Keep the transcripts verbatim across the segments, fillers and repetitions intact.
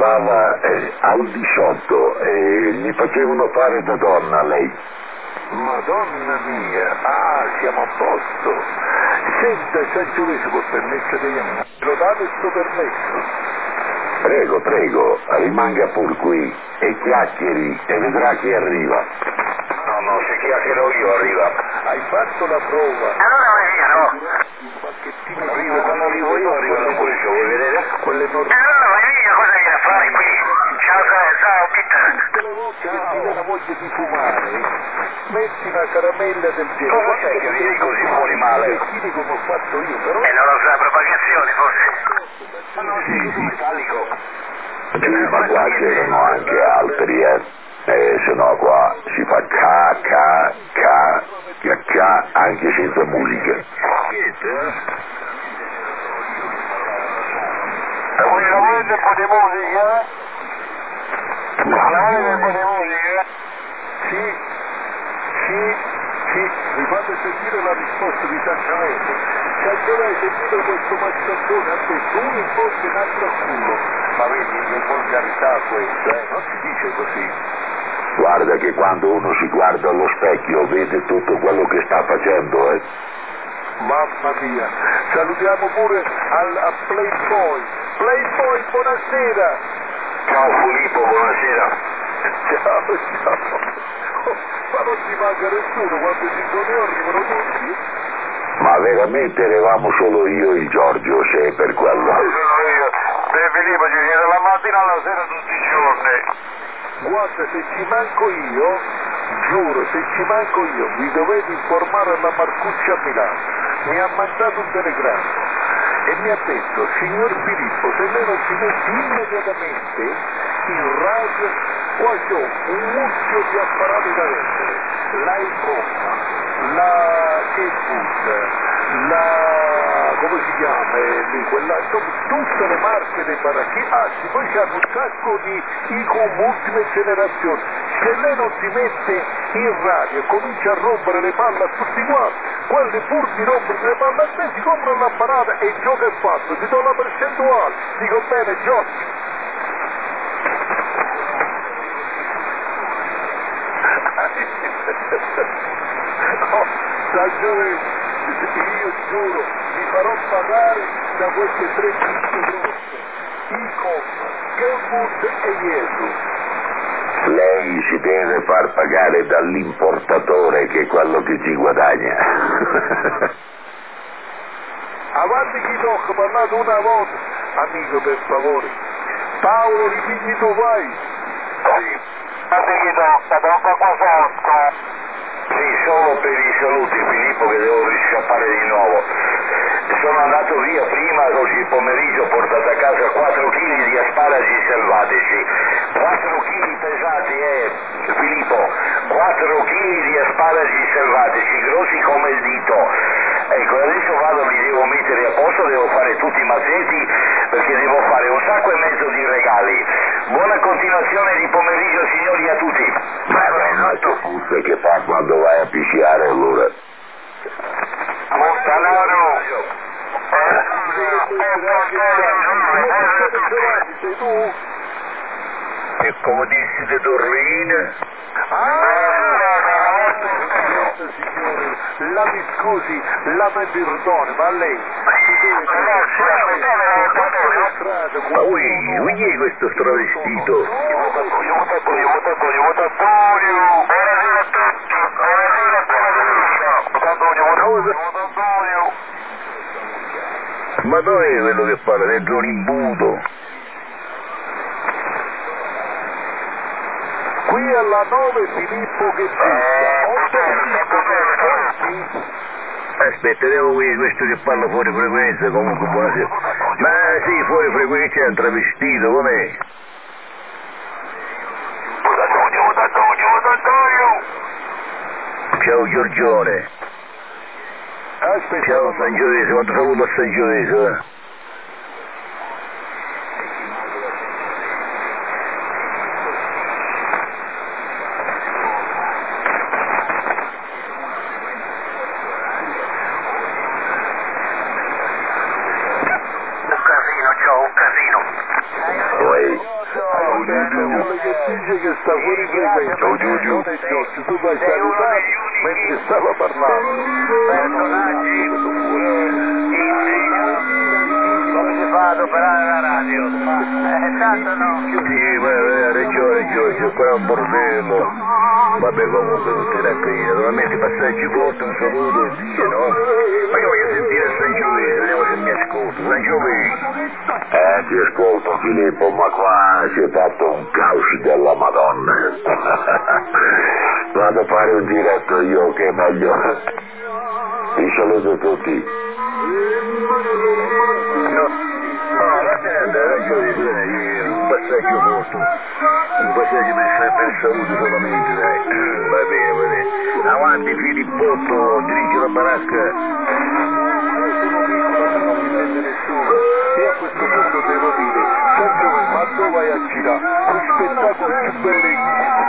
Pava eh, al diciotto e mi facevano fare da donna lei. Madonna mia, ah, siamo a posto. Senta, Sangiovese, col permesso degli amici, lo date sto permesso? Prego, prego, rimanga pur qui e chiacchieri e vedrà chi arriva. No, no, se chiacchiero io arriva. Hai fatto la prova? Allora vai via, no? Arrivo, quando arrivo io arrivano pure io, vuoi vedere? Quelle normali. E allora vai via, cosa hai da fare qui? Ciao, ciao, ciao, Peter. Tutte le volte che ti viene voglia di fumare, metti una caramella del genere. Cosa c'è che vieni così fuori male? Vestiti come ho fatto io, però... E non lo sa, propagazione, forse. No, sì, sì, italico. Sì, ma qua c'erano anche altri, eh. E se no qua si fa ca, ca, ca, ca, ca, anche senza musica. E voi la volete un po' di musica? No, La volete un po' di musica? Sì, sì, sì, mi fate sentire la risposta di Sangiovese. Sangiovese, sentite questo mazzatone a te, uno in bocca e un altro a culo. Ma vedi, che volgarità questa, eh? Non si dice così. guarda che quando uno si guarda allo specchio vede tutto quello che sta facendo, eh. Mamma mia, salutiamo pure al, a Playboy. Playboy, buonasera. Ciao Filippo, buonasera. Ciao, ciao. Oh, ma non ti manca nessuno quando ci sono io arrivano tutti? Ma veramente eravamo solo io e il Giorgio, se è per quello. Sono io. Te Filippo ci viene dalla mattina alla sera tutti i giorni. Guarda, se ci manco io, giuro, se ci manco io, vi dovete informare alla Marcuccia a Milano. Mi ha mandato un telegramma e mi ha detto, signor Filippo, se lei non si mette immediatamente in radio, qua c'ho un mucchio di apparati da vendere, la iPhone, la Keyboard, la... come si chiama? Eh, lì, quella, insomma, tutte le marche dei baracchi, anzi poi c'hanno un sacco di icon ultime generazioni. Se lei non si mette in radio e comincia a rompere le palle a tutti quanti, quelli pur di rompere le palle a te si comprano l'apparata e il gioco è fatto, ti do la percentuale, dico bene, giochi. Oh, Sangiovese, io giuro, mi farò pagare da queste tre piste grosse, Icom, Keyboard e Gesù. Lei si deve far pagare dall'importatore, che è quello che ci guadagna. Avanti chi tocca, parlate una volta. Amico, per favore. Paolo, ripigli tu, vai. Sì. Avanti chi tocca, tocca qua sotto. Sì, solo per i saluti Filippo che devo riscappare di nuovo. Sono andato via prima, oggi pomeriggio ho portato a casa quattro chili di asparagi selvatici. quattro chili pesati, eh, Filippo, quattro chili di asparagi selvatici, grossi come il dito. Ecco, adesso vado, mi devo mettere a posto, devo fare tutti i mazzetti perché devo fare un sacco e mezzo di regali. Buona continuazione di pomeriggio signori a tutti. Ma che fusse che fa quando vai a pisciare allora? Montanaro! Sei tu? E come dici di dormire? Signore, la mi scusi, la mi perdoni, ma lei si deve Ma ui, ui è questo travestito? Io voto, io voto, io voto, io voto Antonio! Buonasera a tutti, buonasera a tutti! Antonio, voto Antonio! Ma dove è quello che parla? Dentro un imbuto? Qui alla nove Filippo che passa, otto Filippo che Aspetta, devo vedere questo che parla fuori frequenza, comunque buonasera. Ma sì, fuori frequenza è un travestito, com'è? Voto Antonio, voto Antonio, voto Antonio! Ciao Giorgione. Aspetta. Ciao Sangiovese, quanto saluto a Sangiovese, eh? dice che sta fuori frequenza. Giù, giù, giù. Non è Giorgio, tu vai salutare mentre stava parlando. Personaggi come si fa ad operare la radio? Eh, tanto no. Sì, ma hai ragione Giorgio, qua è un bordello. Vabbè, comunque non ti raccoglie, naturalmente passaggi forti, un saluto e via, no? Ma io voglio sentire San Giovese, vediamo se mi ascolta. San Giovese. Eh, ti ascolto Filippo, ma qua si è fatto un caos della Madonna. Vado a fare un diretto io che è meglio. Vi saluto tutti. No, no, la gente ha ragione, dai, un passaggio corto, un passaggio per, per saluto solamente, dai. Va bene, va bene. Avanti Filippotto, dirige la baracca. E a questo punto devo dire, San Giovese, ma dove vai a girare? Un spettacolo più bello in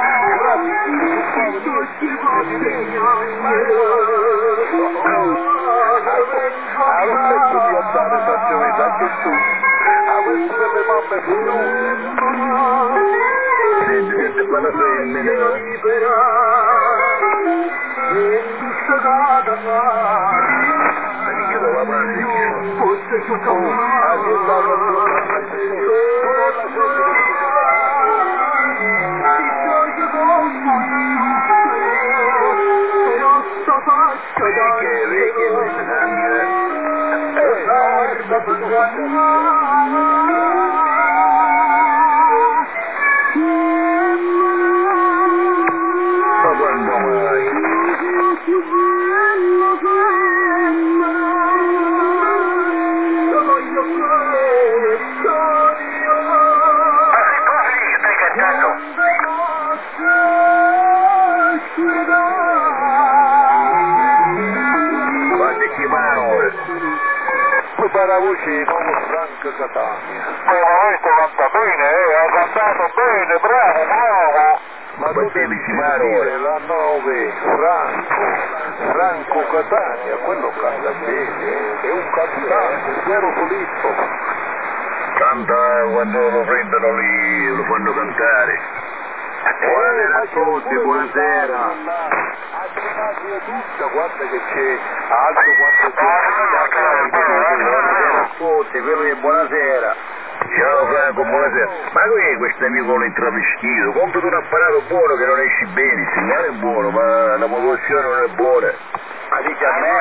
Aspetto di andare San Giovese, anche tu. Avresti delle mamme figlioli. Senti, senti, quando femmine. Io devo avanti. Ma quando mai? Prepara la voce di nuovo Franco Catania. Ma questo canta bene, eh, ha cantato bene, bravo, bravo. Ma tu devi sentire la nove, Franco, Franco Catania, quello canta bene, è un cantante, vero Filippo? Canta quando lo prendono lì, lo fanno cantare. Buonasera a tutti, buonasera. Tutta, guarda che c'è alto quanto Buonasera a tutti, quelli buonasera. Ciao Franco, buonasera. Ma qui è questo amico intravestito? Compri un apparato buono che non esci bene, il segnale è buono, ma la popolazione non è buona. Ma dice a me?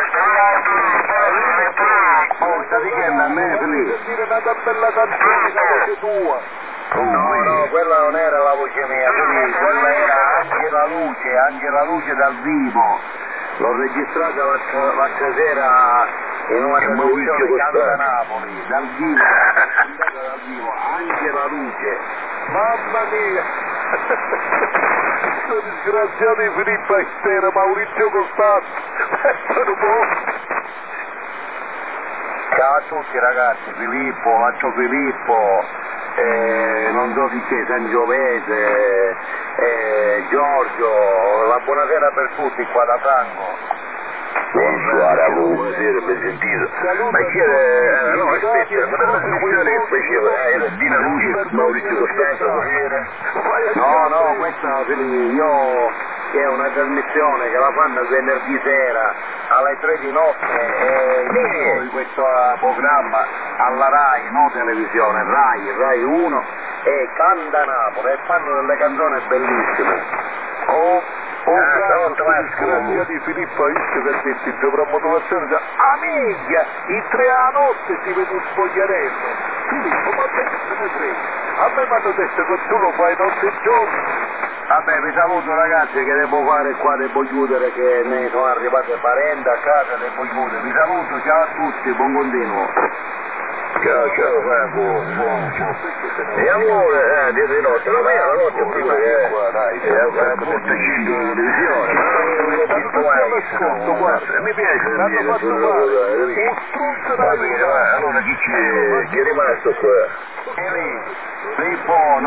Oh, sta dicendo a me, Filippo? dire una bella canzone, la voce tua. No, no, quella non era la voce mia, Filippo, quella era anche la luce, anche la luce dal vivo. L'ho registrata l'altra, l'altra sera in una trasmissione che canta Napoli, dal vivo, dal vivo, anche la luce. Mamma mia! Questo disgraziato di Filippo Estera, Maurizio Costanzo, pensano un po'. Ciao a tutti ragazzi, Filippo, altro Filippo, eh, non so di che, San Giovese, eh, Giorgio, la buonasera per tutti qua da Franco. Buonasera a voi, buonasera, ben sentito. Ma chi era? No, aspetta, ma la trasmissione che faceva era Dina Luce, Maurizio Costanzo, cos'era? No, no, questa io che è una trasmissione che la fanno venerdì sera alle tre di notte e io di questo programma alla Rai, no televisione, Rai, Rai uno e Canta Napoli e fanno delle canzoni bellissime. Oh, oh, Ah, bravo, no, ma disgrazia di Filippo Aiuto per dirti in programmazione già, amica, in tre a notte si vede un spogliarello. Filippo, ma te che se ne frega? A me mi hanno detto che tu lo fai notte e giorno. Vabbè, vi saluto ragazzi che devo fare qua, devo chiudere che ne sono arrivate parenti a casa, devo chiudere. Vi saluto, ciao a tutti, buon continuo. Ciao, ciao Franco. E amore, eh, di notte, la mia la notte prima che è a portacino di televisione. Mi piace sentire sul lavoro. Va bene, allora chi c'è? Chi è rimasto qua? Filippo, non lo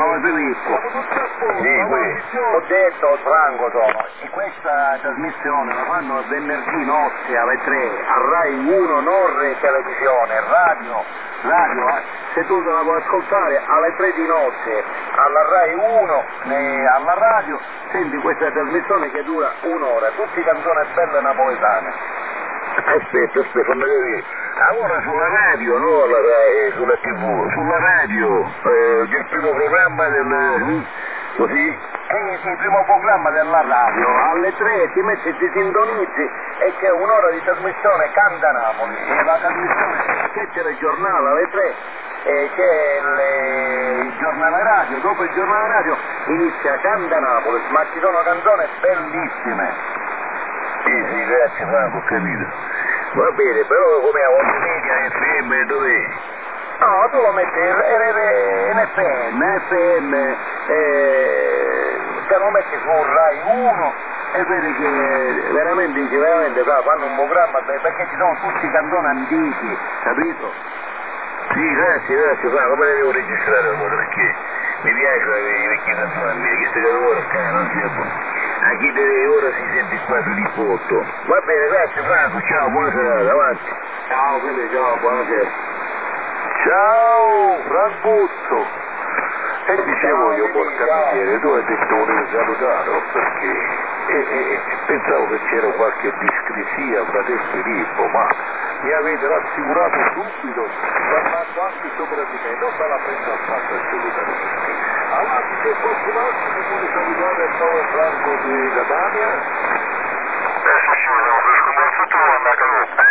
Filippo. Sì, qui. Ho detto, Franco sono, e questa trasmissione la fanno venerdì notte alle tre, a Rai uno Norre Televisione, radio, radio, eh. Se tu te la puoi ascoltare alle tre di notte, alla Rai uno, eh, alla radio, senti questa trasmissione che dura un'ora, tutte canzoni belle napoletane. Aspetta, aspetta, fammi vedere. Allora sulla radio, no alla Rai, sulla tivù, sulla radio, eh, del primo programma del... così? Eh sì, il primo programma della radio, alle tre ti metti, ti sintonizzi e c'è un'ora di trasmissione Canta Napoli, e la trasmissione che c'è il giornale alle tre e c'è le... il giornale radio, dopo il giornale radio inizia Canta Napoli, ma ci sono canzoni bellissime. Sì, sì, grazie Franco, ho capito. Va bene, però come a media F M dov'è? No, tu lo metti in F M, F M, eh, te lo metti su Rai uno e vedi che veramente, dici, veramente fanno un programma perché ci sono tutti i canzoni antichi, capito? Sì, grazie, grazie Franco, me ne devo registrare allora perché mi piace i vecchi canzoni, queste canzoni che non sia buono. A chi deve ora si sente qua Filippotto. Va bene, grazie Franco, ciao, buona serata, avanti. Ciao, quindi ciao, buonasera. Ciao, Francuzzo. E dicevo io, porca miseria, tu hai detto volevi salutarlo perché e, e, e pensavo che c'era qualche discrasia fra te e Filippo, ma mi avete rassicurato subito, parlando anche sopra di me, non me la prendo affatto assolutamente. Avanti, c'è qualcun altro che vuole salutare il nuovo Franco di Catania? Adesso ci vediamo, questo come al futuro andrà a calore.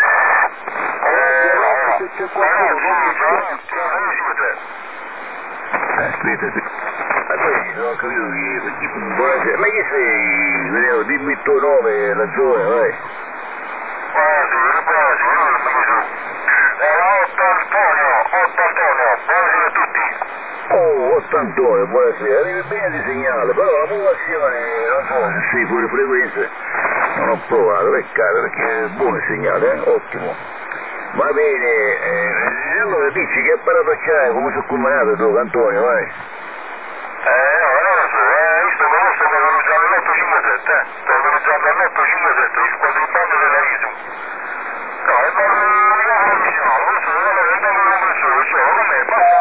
Se c'è qualcuno non mi dispiace. Aspetta, aspetta. Ma poi non ho capito che... Buonasera, ma chi sei? Vediamo, dimmi il tuo nome, la zona, vai. Buonasera, buonasera, non mi so. È Otto Antonio, Otto Antonio, buonasera a tutti. Oh, Otto Antonio, buonasera, arrivi bene di segnale, però la popolazione, non so se sei fuori frequenza, non ho provato, peccato, perché è buono il segnale, eh? Ottimo. Va bene, eh, allora dici che apparato c'hai, come sono combinato tu, Antonio, vai. Eh, no, non lo so, eh, visto che adesso sto organizzando l'otto cinque sette, eh, sto organizzando l'otto cinque sette, il quadribando della I S U. No, è per una visione, questo non è un compressore, cioè, come basta.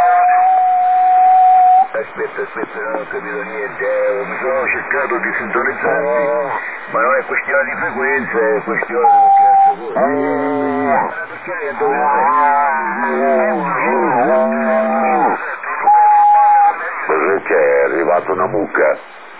Aspetta, aspetta, non ho capito niente, eh, mi sono cercato di sintonizzarti, ma non è questione di frequenza, è questione di cazzo voi. Cosa c'è? È arrivata una mucca.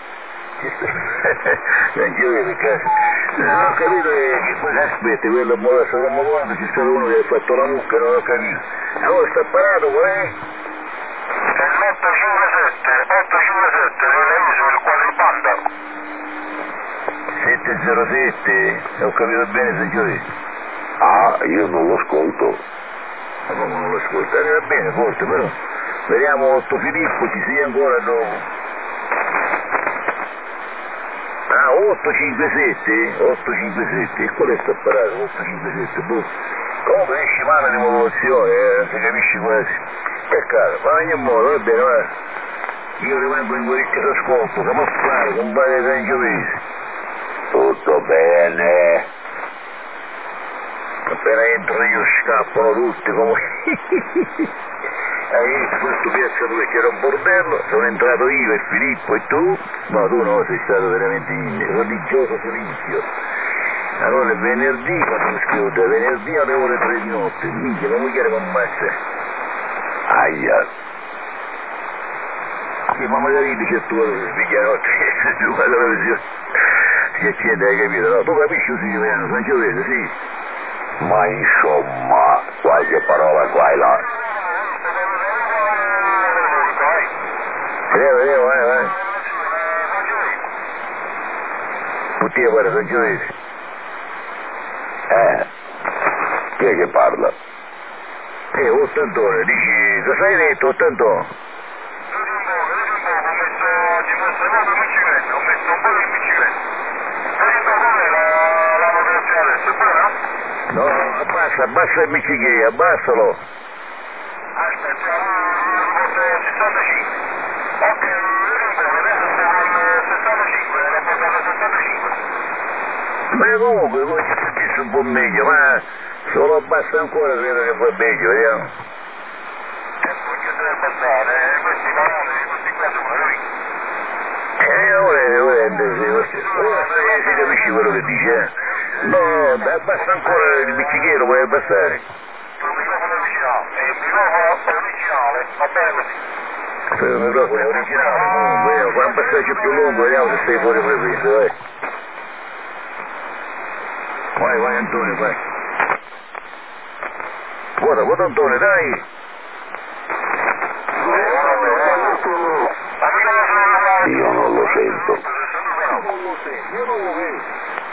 Anch'io vedo che non ho capito che cosa aspetti, quello è stato quando c'è stato uno che ha fatto la mucca, non ho capito. Allora sta parato, qual è? È l'otto cinque sette, otto cinque sette della I S U, il quadribanda. sette zero sette, ho capito bene se giochi. Ah, io non lo ascolto. Ma come non lo ascolta? Va bene, forse, però. Vediamo Otto Filippo, ci sia ancora dopo. Ah, otto cinque sette? otto cinque sette, e qual è sta apparato? otto cinque sette, boh. Comunque esci male di popolazione, eh, non si capisce quasi. Peccato, ma in ogni modo, va bene, va. Io rimango in qualche ascolto, come fare, compare Sangiovese. Tutto bene. Appena entro io scappano tutti come... Hai visto questo piazza dove c'era un bordello, sono entrato io e Filippo e tu, no tu no, sei stato veramente religioso silenzio. Allora venerdì, quando mi scrivo da venerdì alle ore tre di notte, minchia la moglie mi ammazza. Aia. Sì, ma magari dice tu sveglia notte, tu guarda la visione, si accende, hai capito, no? Tu capisci così, Sangiovese, sì. Ma insomma, qualche parola qua e là. Vediamo, vediamo, vai, vai. Oddio, guarda, Sangiovese. Eh, chi è che parla? Eh, Otto Antonio, dici, cosa hai detto, Otto Antonio? No, abbassa, abbassa il micichè, abbassalo. Aspetta, sessantacinque. Ok, Ma comunque, come ci è successo un po' meglio, ma solo abbassa ancora, credo che va meglio, vediamo. E poi che deve passare, questi parole di questi qua sono lui. Eh, ora, ora, ora, si capisce quello che dice, eh? No, abbassa ancora il bicchichino, puoi abbassare. Il microfono vicino, e il microfono originale, va bene così. Il microfono è originale, comunque, vediamo, fa un passaggio più lungo, vediamo se sei fuori previsto, vai. Vai, vai Antonio, vai. Vota, vota Antonio, dai. Io non lo sento. Io non lo sento, io non lo vedo.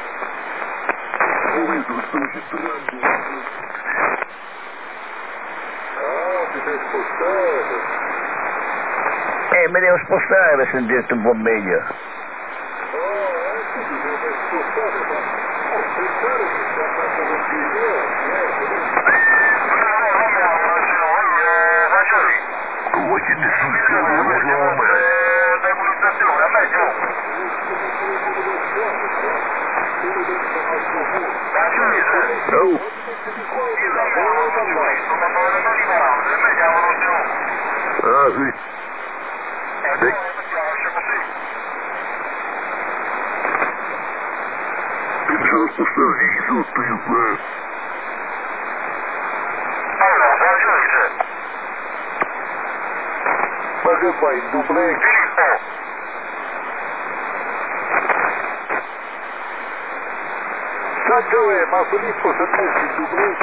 Lo vedo, sto registrando. Ah, ti sei spostato. Eh, mi devo spostare per sentirti un po' meglio. Ah, ecco, ti sei spostato, ma oh, pensare che sta andando con Vuoi che ti succeda? Decolizzazione, a me giù. La giudice. No. Io da me non so questo, ma non le mani parate, a me chiamano giù. Ah, sì. E poi lascia così. Mi sono spostato di sotto io qua. Allora, la giudice. Ma che fai, il duplex? Filippo. Saggio è, ma Filippo si è messo il duplex?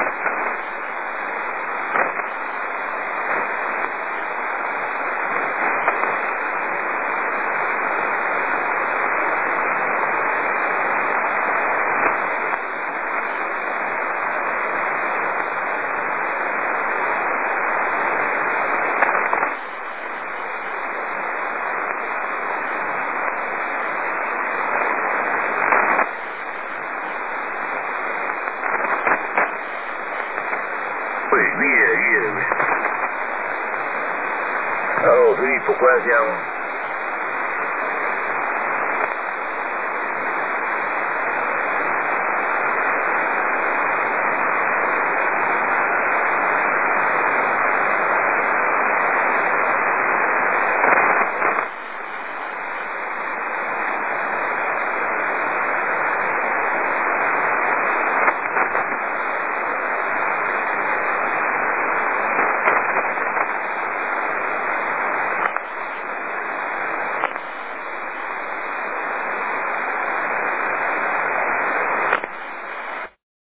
Poi, via, via. Allora, Filippo, qua siamo.